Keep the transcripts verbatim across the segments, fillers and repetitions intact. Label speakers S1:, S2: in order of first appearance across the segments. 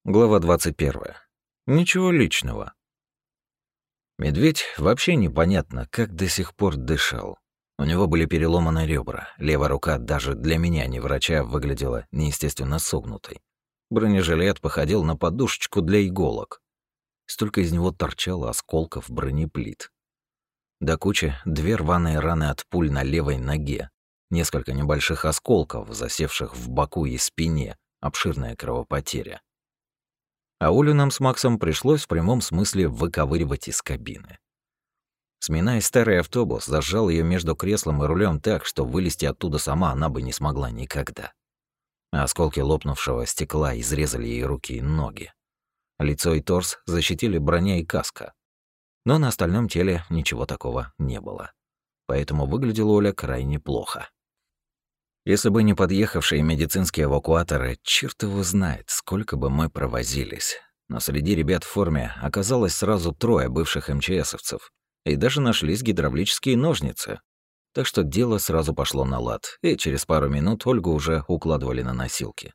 S1: Глава двадцать первая. Ничего личного. Медведь вообще непонятно, как до сих пор дышал. У него были переломаны ребра, левая рука даже для меня, не врача, выглядела неестественно согнутой. Бронежилет походил на подушечку для иголок. Столько из него торчало осколков бронеплит. До кучи две рваные раны от пуль на левой ноге, несколько небольших осколков, засевших в боку и спине, обширная кровопотеря. А Олю нам с Максом пришлось в прямом смысле выковыривать из кабины. Сминая старый автобус, зажал ее между креслом и рулем так, что вылезти оттуда сама она бы не смогла никогда. А осколки лопнувшего стекла изрезали ей руки и ноги. Лицо и торс защитили броня и каска. Но на остальном теле ничего такого не было. Поэтому выглядела Оля крайне плохо. Если бы не подъехавшие медицинские эвакуаторы, черт его знает, сколько бы мы провозились. Но среди ребят в форме оказалось сразу трое бывших МЧСовцев. И даже нашлись гидравлические ножницы. Так что дело сразу пошло на лад, и через пару минут Ольгу уже укладывали на носилки.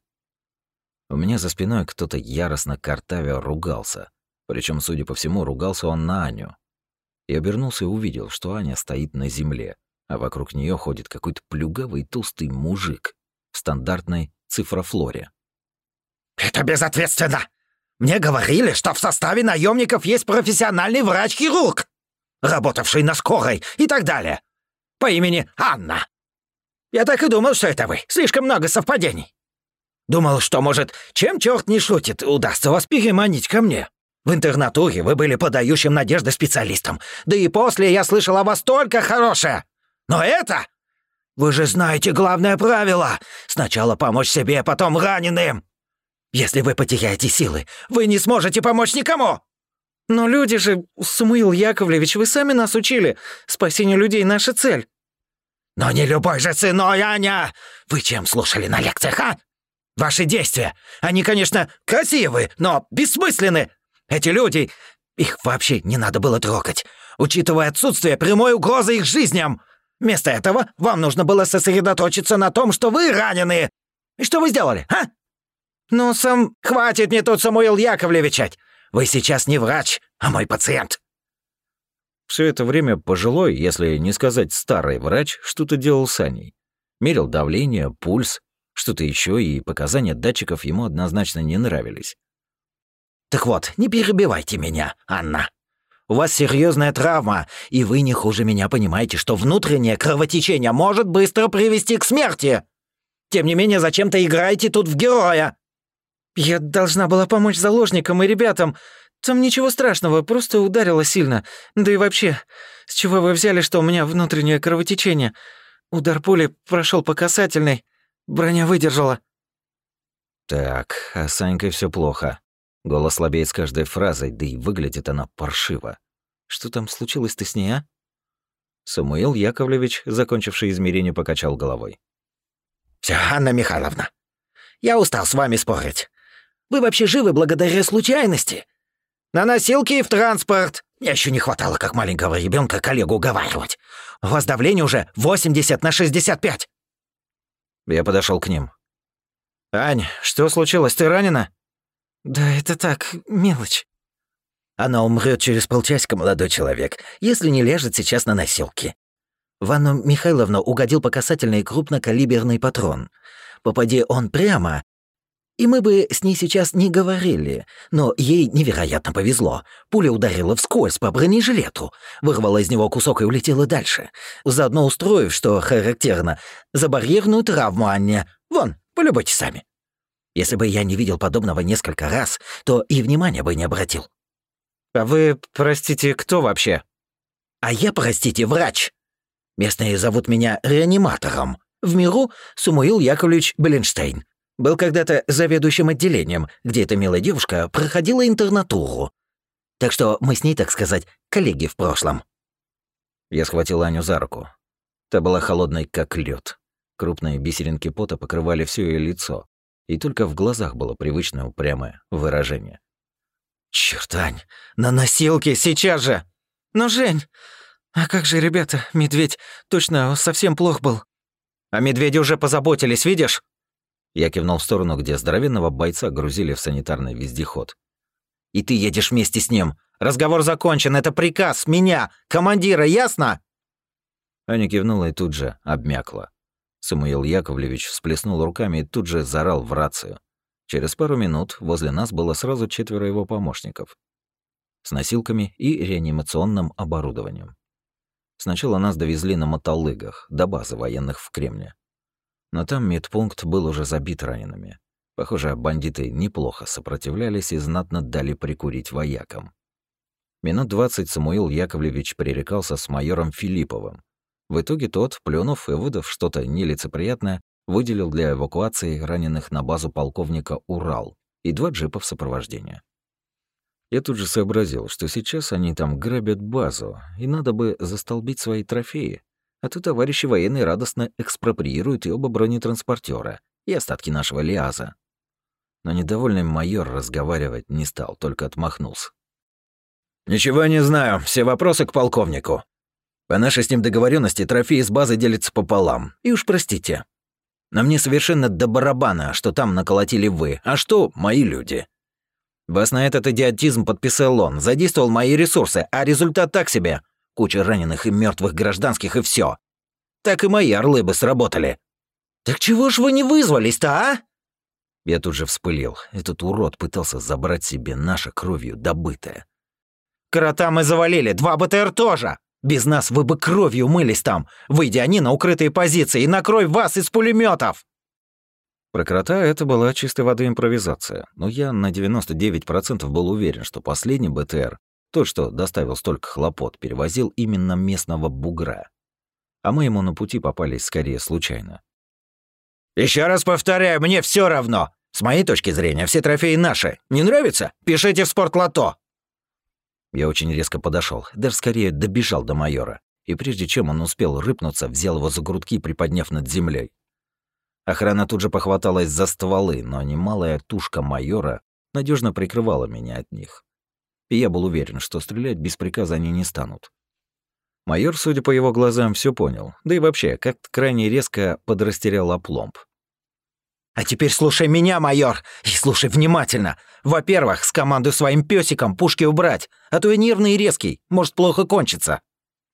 S1: У меня за спиной кто-то яростно картавя ругался. Причем, судя по всему, ругался он на Аню. Я обернулся и увидел, что Аня стоит на земле, а вокруг нее ходит какой-то плюгавый толстый мужик в стандартной цифрофлоре.
S2: «Это безответственно! Мне говорили, что в составе наемников есть профессиональный врач-хирург, работавший на скорой и так далее, по имени Анна. Я так и думал, что это вы. Слишком много совпадений. Думал, что, может, чем черт не шутит, удастся вас переманить ко мне. В интернатуре вы были подающим надежды специалистом, да и после я слышал о вас только хорошее. Но это... Вы же знаете главное правило. Сначала помочь себе, а потом раненым. Если вы потеряете силы, вы не сможете помочь никому.
S3: Но люди же, Самуил Яковлевич, вы сами нас учили. Спасение людей — наша цель.
S2: Но не любой же ценой, Аня. Вы чем слушали на лекциях, а? Ваши действия, они, конечно, красивы, но бессмысленны. Эти люди, их вообще не надо было трогать, учитывая отсутствие прямой угрозы их жизням. Вместо этого вам нужно было сосредоточиться на том, что вы раненые. И что вы сделали, а? Ну, сам... Хватит мне тут, Самуил Яковлевичать. Вы сейчас не врач, а мой пациент.
S1: Все это время пожилой, если не сказать старый врач, что-то делал с Аней. Мерил давление, пульс, что-то еще, и показания датчиков ему однозначно не нравились.
S2: Так вот, не перебивайте меня, Анна. У вас серьезная травма, и вы не хуже меня понимаете, что внутреннее кровотечение может быстро привести к смерти. Тем не менее, зачем-то играете тут в героя.
S3: Я должна была помочь заложникам и ребятам. Там ничего страшного, просто ударила сильно. Да и вообще, с чего вы взяли, что у меня внутреннее кровотечение? Удар пули прошел по касательной, броня выдержала.
S1: Так, а с Санькой все плохо. Голос слабеет с каждой фразой, да и выглядит она паршиво. Что там случилось-то с ней, а? Самуил Яковлевич, закончивший измерение, покачал головой.
S2: Всё, Анна Михайловна, я устал с вами спорить. Вы вообще живы благодаря случайности. На носилки и в транспорт. Мне еще не хватало, как маленького ребенка, коллегу уговаривать. У вас давление уже восемьдесят на шестьдесят пять.
S1: Я подошел к ним. «Ань, что случилось, ты ранена?»
S3: «Да это так, мелочь».
S2: Она умрет через полчасика, молодой человек, если не ляжет сейчас на носилки. В Анну Михайловну угодил по касательной крупнокалиберный патрон. Попади он прямо, и мы бы с ней сейчас не говорили, но ей невероятно повезло. Пуля ударила вскользь по бронежилету, вырвала из него кусок и улетела дальше, заодно устроив, что характерно, забарьерную травму Анне. Вон, полюбуйтесь сами. Если бы я не видел подобного несколько раз, то и внимания бы не обратил.
S1: «А вы, простите, кто вообще?»
S2: «А я, простите, врач. Местные зовут меня реаниматором. В миру Самуил Яковлевич Беленштейн. Был когда-то заведующим отделением, где эта милая девушка проходила интернатуру. Так что мы с ней, так сказать, коллеги в прошлом».
S1: Я схватил Аню за руку. Та была холодной, как лед. Крупные бисеринки пота покрывали все ее лицо, и только в глазах было привычное упрямое выражение.
S2: «Чёрт, Ань, на носилке сейчас же!»
S3: «Но, Жень, а как же ребята? Медведь точно совсем плох был».
S1: «О медведе уже позаботились, видишь?» Я кивнул в сторону, где здоровенного бойца грузили в санитарный вездеход.
S2: «И ты едешь вместе с ним. Разговор закончен. Это приказ меня, командира, ясно?»
S1: Аня кивнула и тут же обмякла. Самуил Яковлевич всплеснул руками и тут же заорал в рацию. Через пару минут возле нас было сразу четверо его помощников с носилками и реанимационным оборудованием. Сначала нас довезли на мотолыгах до базы военных в Кремне. Но там медпункт был уже забит ранеными. Похоже, бандиты неплохо сопротивлялись и знатно дали прикурить воякам. Минут двадцать Самуил Яковлевич пререкался с майором Филипповым. В итоге тот, плюнув и выдав что-то нелицеприятное, выделил для эвакуации раненых на базу полковника Урал и два джипа в сопровождении. Я тут же сообразил, что сейчас они там грабят базу, и надо бы застолбить свои трофеи, а то товарищи военные радостно экспроприируют и оба бронетранспортера, и остатки нашего Лиаза. Но недовольный майор разговаривать не стал, только отмахнулся.
S2: «Ничего не знаю, все вопросы к полковнику. По нашей с ним договоренности трофеи с базы делятся пополам. И уж простите. Но мне совершенно до барабана, что там наколотили вы, а что мои люди. Вас на этот идиотизм подписал он, задействовал мои ресурсы, а результат так себе. Куча раненых и мертвых гражданских, и все. Так и мои орлы бы сработали. Так чего ж вы не вызвались-то, а?»
S1: Я тут же вспылил. Этот урод пытался забрать себе наше кровью добытое.
S2: «Крота мы завалили, два БТР тоже. Без нас вы бы кровью мылись там, выйдя они на укрытые позиции, и накрой вас из пулеметов.
S1: Про крота это была чистой воды импровизация, но я на девяносто девять процентов был уверен, что последний БТР, тот, что доставил столько хлопот, перевозил именно местного бугра. А мы ему на пути попались скорее случайно.
S2: Еще раз повторяю, мне все равно. С моей точки зрения, все трофеи наши. Не нравится? Пишите в спортлото.
S1: Я очень резко подошел, даже скорее добежал до майора, и прежде чем он успел рыпнуться, взял его за грудки, приподняв над землей. Охрана тут же похваталась за стволы, но немалая тушка майора надежно прикрывала меня от них. И я был уверен, что стрелять без приказа они не станут. Майор, судя по его глазам, все понял, да и вообще, как-то крайне резко подрастерял опломб.
S2: «А теперь слушай меня, майор, и слушай внимательно. Во-первых, скомандуй своим пёсиком пушки убрать, а то я нервный и резкий, может плохо кончиться».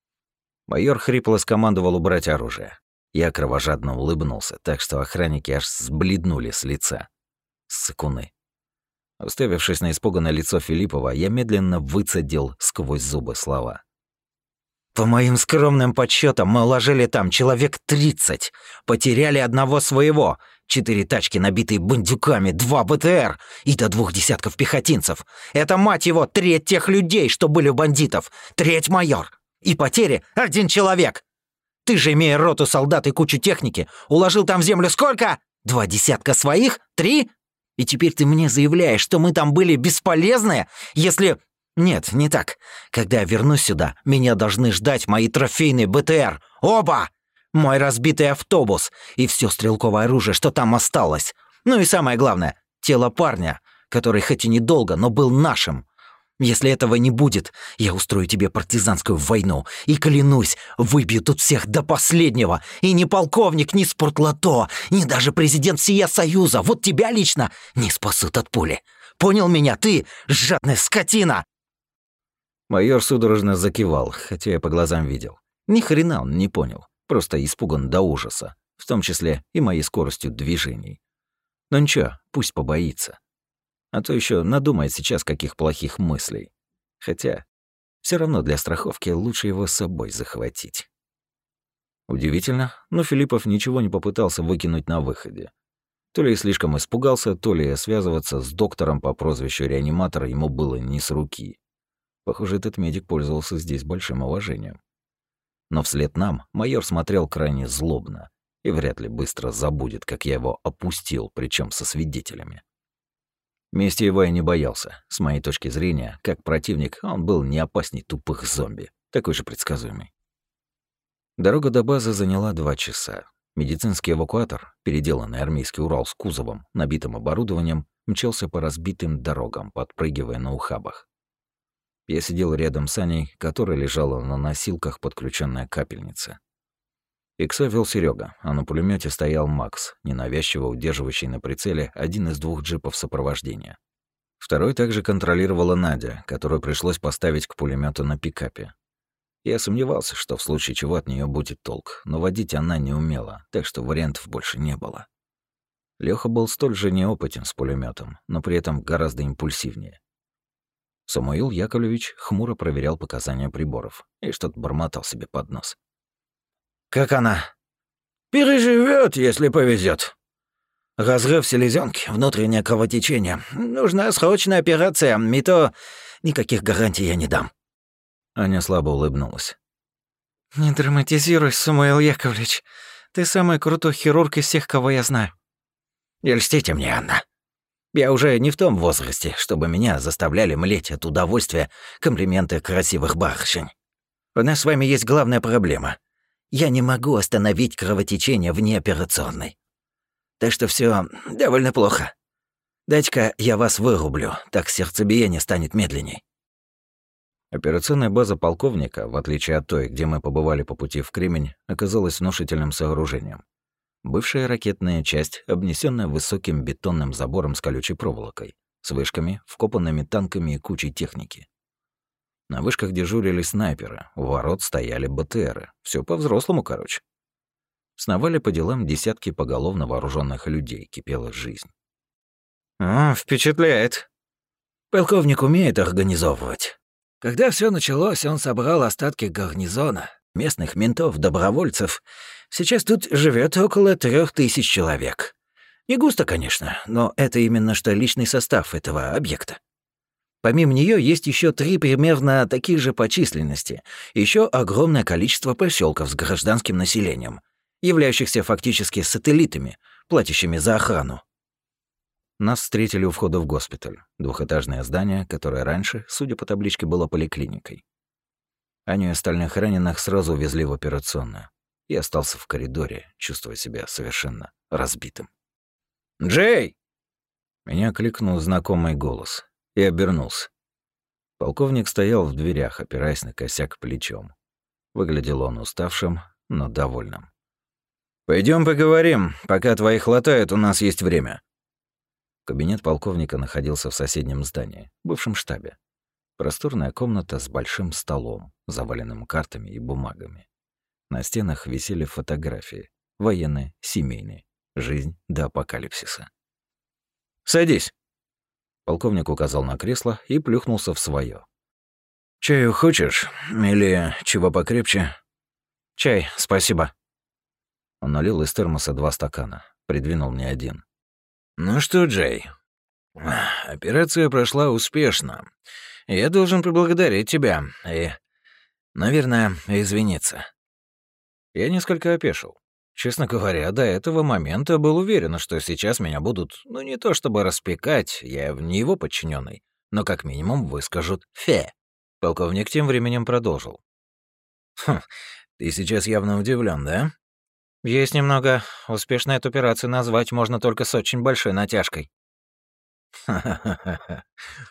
S1: Майор хрипло скомандовал убрать оружие. Я кровожадно улыбнулся, так что охранники аж сбледнули с лица. Сыкуны. Уставившись на испуганное лицо Филиппова, я медленно выцедил сквозь зубы слова.
S2: «По моим скромным подсчетам, мы уложили там человек тридцать. Потеряли одного своего. Четыре тачки, набитые бандюками, два БТР и до двух десятков пехотинцев. Это, мать его, треть тех людей, что были у бандитов. Треть, майор. И потери один человек. Ты же, имея роту солдат и кучу техники, уложил там в землю сколько? Два десятка своих? Три? И теперь ты мне заявляешь, что мы там были бесполезные, если... Нет, не так. Когда я вернусь сюда, меня должны ждать мои трофейные БТР. Оба! Мой разбитый автобус и все стрелковое оружие, что там осталось. Ну и самое главное, тело парня, который хоть и недолго, но был нашим. Если этого не будет, я устрою тебе партизанскую войну и, клянусь, выбью тут всех до последнего. И ни полковник, ни спортлото, ни даже президент всея Союза, вот тебя лично, не спасут от пули. Понял меня, ты, жадная скотина?»
S1: Майор судорожно закивал, хотя я по глазам видел. Ни хрена он не понял, просто испуган до ужаса, в том числе и моей скоростью движений. Но ничего, пусть побоится. А то еще надумает сейчас каких плохих мыслей. Хотя, все равно для страховки лучше его с собой захватить. Удивительно, но Филиппов ничего не попытался выкинуть на выходе. То ли слишком испугался, то ли связываться с доктором по прозвищу Реаниматор ему было не с руки. Похоже, этот медик пользовался здесь большим уважением. Но вслед нам майор смотрел крайне злобно и вряд ли быстро забудет, как я его опустил, причем со свидетелями. Мести его я не боялся. С моей точки зрения, как противник, он был не опасней тупых зомби, такой же предсказуемый. Дорога до базы заняла два часа. Медицинский эвакуатор, переделанный армейский Урал с кузовом, набитым оборудованием, мчался по разбитым дорогам, подпрыгивая на ухабах. Я сидел рядом с Аней, которая лежала на носилках, подключенная к капельнице. Икса вел Серега, а на пулемете стоял Макс, ненавязчиво удерживающий на прицеле один из двух джипов сопровождения. Второй также контролировала Надя, которую пришлось поставить к пулемету на пикапе. Я сомневался, что в случае чего от нее будет толк, но водить она не умела, так что вариантов больше не было. Лёха был столь же неопытен с пулеметом, но при этом гораздо импульсивнее. Самуил Яковлевич хмуро проверял показания приборов и что-то бормотал себе под нос.
S2: «Как она?» «Переживет, если повезет. Разрыв селезенки, внутреннее кровотечение. Нужна срочная операция, не то никаких гарантий я не дам».
S1: Аня слабо улыбнулась.
S3: «Не драматизируй, Самуил Яковлевич. Ты самый крутой хирург из всех, кого я знаю».
S2: «Не льстите мне, Анна. Я уже не в том возрасте, чтобы меня заставляли млеть от удовольствия комплименты красивых барышень. У нас с вами есть главная проблема. Я не могу остановить кровотечение вне операционной. Так что все довольно плохо. Дайте-ка я вас вырублю, так сердцебиение станет медленней».
S1: Операционная база полковника, в отличие от той, где мы побывали по пути в Кремень, оказалась внушительным сооружением. Бывшая ракетная часть, обнесенная высоким бетонным забором с колючей проволокой, с вышками, вкопанными танками и кучей техники. На вышках дежурили снайперы, у ворот стояли БТРы. Все по-взрослому, короче. Сновали по делам десятки поголовно вооруженных людей, кипела жизнь.
S3: «О, впечатляет».
S2: Полковник умеет организовывать. Когда все началось, он собрал остатки гарнизона, местных ментов, добровольцев. Сейчас тут живет около трех тысяч человек. Не густо, конечно, но это именно что личный состав этого объекта. Помимо нее есть еще три примерно таких же по численности, еще огромное количество поселков с гражданским населением, являющихся фактически сателлитами, платящими за охрану.
S1: Нас встретили у входа в госпиталь, двухэтажное здание, которое раньше, судя по табличке, было поликлиникой. Аню и остальных раненых сразу увезли в операционную. Я остался в коридоре, чувствуя себя совершенно разбитым.
S2: «Джей!»
S1: Меня кликнул знакомый голос и обернулся. Полковник стоял в дверях, опираясь на косяк плечом. Выглядел он уставшим, но довольным.
S2: Пойдем поговорим, пока твоих хватает, у нас есть время».
S1: Кабинет полковника находился в соседнем здании, бывшем штабе. Просторная комната с большим столом, заваленным картами и бумагами. На стенах висели фотографии. Военные, семейные. Жизнь до апокалипсиса.
S2: «Садись».
S1: Полковник указал на кресло и плюхнулся в своё.
S2: «Чаю хочешь? Или чего покрепче?»
S3: «Чай, спасибо».
S1: Он налил из термоса два стакана, придвинул мне один.
S2: «Ну что, Джей, операция прошла успешно. Я должен поблагодарить тебя и, наверное, извиниться».
S1: Я несколько опешил. Честно говоря, до этого момента был уверен, что сейчас меня будут, ну не то чтобы распекать, я не его подчиненный, но как минимум выскажут «фе». Полковник тем временем продолжил.
S2: «Хм, ты сейчас явно удивлен, да?»
S3: «Есть немного. Успешной эту операцию назвать можно только с очень большой натяжкой».
S2: «Ха-ха-ха.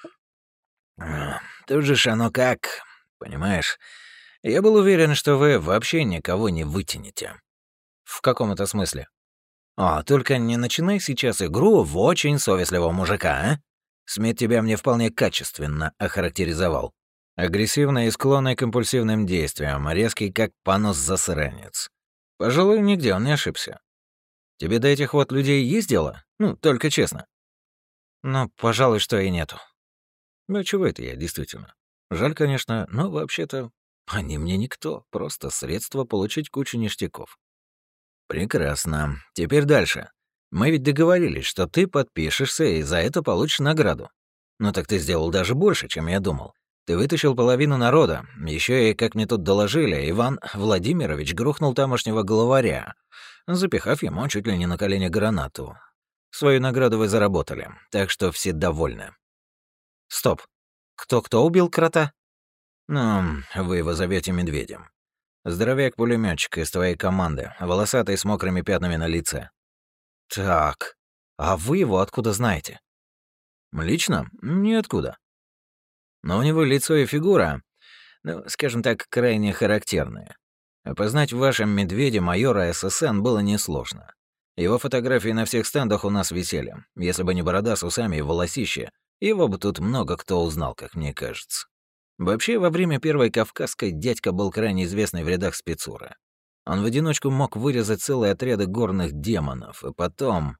S2: Тут же ж оно как, понимаешь? Я был уверен, что вы вообще никого не вытянете».
S3: «В каком это смысле?»
S2: «О, только не начинай сейчас игру в очень совестливого мужика, а? Смит тебя мне вполне качественно охарактеризовал. Агрессивный и склонный к импульсивным действиям, резкий как понос-засранец. Пожалуй, нигде он не ошибся. Тебе до этих вот людей есть дело? Ну, только честно».
S3: «Ну, пожалуй, что и нету».
S1: «Ну, чего это я, действительно? Жаль, конечно, но вообще-то они мне никто, просто средство получить кучу ништяков».
S2: «Прекрасно. Теперь дальше. Мы ведь договорились, что ты подпишешься и за это получишь награду. Ну так ты сделал даже больше, чем я думал. Ты вытащил половину народа. Еще и, как мне тут доложили, Иван Владимирович грохнул тамошнего главаря, запихав ему чуть ли не на колени гранату. Свою награду вы заработали, так что все довольны».
S3: «Стоп. Кто-кто убил крота?»
S2: «Ну, вы его зовете Медведем. Здоровяк-пулемётчик из твоей команды, волосатый с мокрыми пятнами на лице».
S3: «Так, а вы его откуда знаете?»
S2: «Лично? Ниоткуда. Но у него лицо и фигура, ну, скажем так, крайне характерные.
S1: Опознать в вашем медведе майора ССН было несложно. Его фотографии на всех стендах у нас висели. Если бы не борода с усами и волосище, его бы тут много кто узнал, как мне кажется. Вообще, во время Первой Кавказской дядька был крайне известный в рядах спецуры. Он в одиночку мог вырезать целые отряды горных демонов, и потом...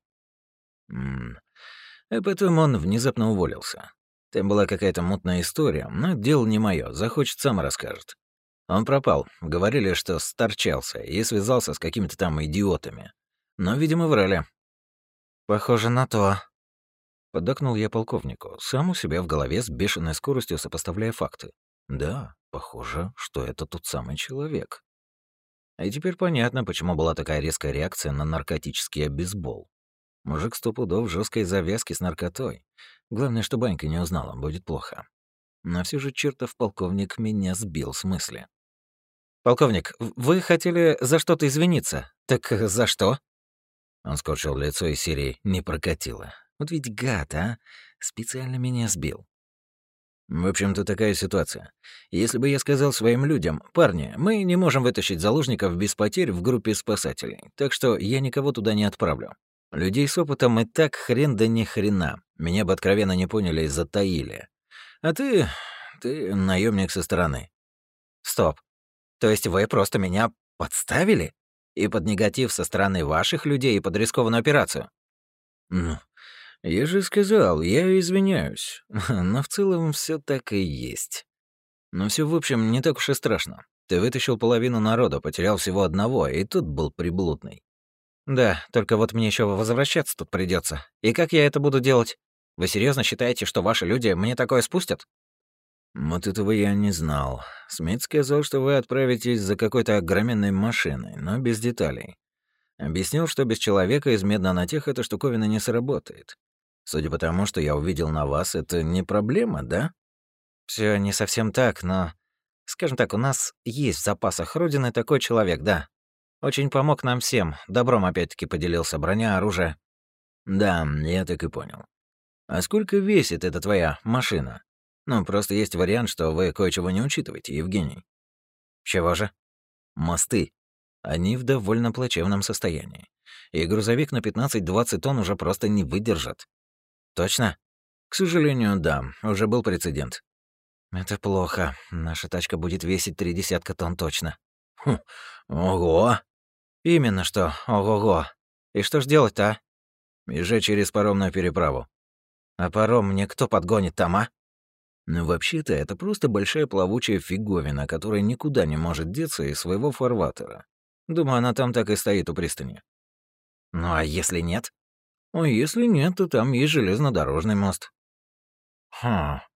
S1: М и потом он внезапно уволился. Там была какая-то мутная история, но дело не моё, захочет, сам расскажет. Он пропал, говорили, что сторчался и связался с какими-то там идиотами. Но, видимо, врали.
S3: «Похоже на то».
S1: Поддакнул я полковнику, сам у себя в голове с бешеной скоростью сопоставляя факты. Да, похоже, что это тот самый человек. И теперь понятно, почему была такая резкая реакция на наркотический обезбол. Мужик сто пудов в жёсткой завязке с наркотой. Главное, что Банька не узнала, будет плохо. Но все же чертов полковник меня сбил с мысли.
S3: «Полковник, вы хотели за что-то извиниться. Так за что?»
S1: Он скорчил лицо из серии «не прокатило». Вот ведь гад, а? Специально меня сбил. В общем-то, такая ситуация. Если бы я сказал своим людям: «Парни, мы не можем вытащить заложников без потерь в группе спасателей, так что я никого туда не отправлю. Людей с опытом и так хрен да ни хрена. Меня бы откровенно не поняли и затаили. А ты... ты наемник со стороны».
S3: «Стоп. То есть вы просто меня подставили? И под негатив со стороны ваших людей, и под рискованную операцию?»
S1: «Ну, я же сказал, я извиняюсь. Но в целом все так и есть. Но все в общем не так уж и страшно. Ты вытащил половину народа, потерял всего одного, и тут был приблудный».
S3: «Да, только вот мне еще возвращаться тут придется. И как я это буду делать? Вы серьезно считаете, что ваши люди мне такое спустят?»
S1: «Вот этого я не знал. Смит сказал, что вы отправитесь за какой-то огроменной машиной, но без деталей. Объяснил, что без человека из меднанотех эта штуковина не сработает. Судя по тому, что я увидел на вас, это не проблема, да?»
S3: Все не совсем так, но... Скажем так, у нас есть в запасах Родины такой человек, да. Очень помог нам всем. Добром опять-таки поделился, броня, оружие.
S1: «Да, я так и понял. А сколько весит эта твоя машина? Ну, просто есть вариант, что вы кое-чего не учитываете, Евгений».
S3: «Чего же?»
S1: «Мосты. Они в довольно плачевном состоянии. И грузовик на пятнадцать-двадцать тонн уже просто не выдержат».
S3: «Точно?»
S1: «К сожалению, да. Уже был прецедент».
S3: «Это плохо. Наша тачка будет весить три десятка тонн точно».
S1: «Хм, ого!»
S3: «Именно что, ого-го. И что ж делать-то, а?»
S1: «Езжай через паромную переправу».
S3: «А паром мне кто подгонит там, а?»
S1: Ну, вообще-то, это просто большая плавучая фиговина, которая никуда не может деться из своего фарватера. Думаю, она там так и стоит у пристани».
S3: «Ну а если нет?»
S1: «А если нет, то там есть железнодорожный мост».
S3: «Хм,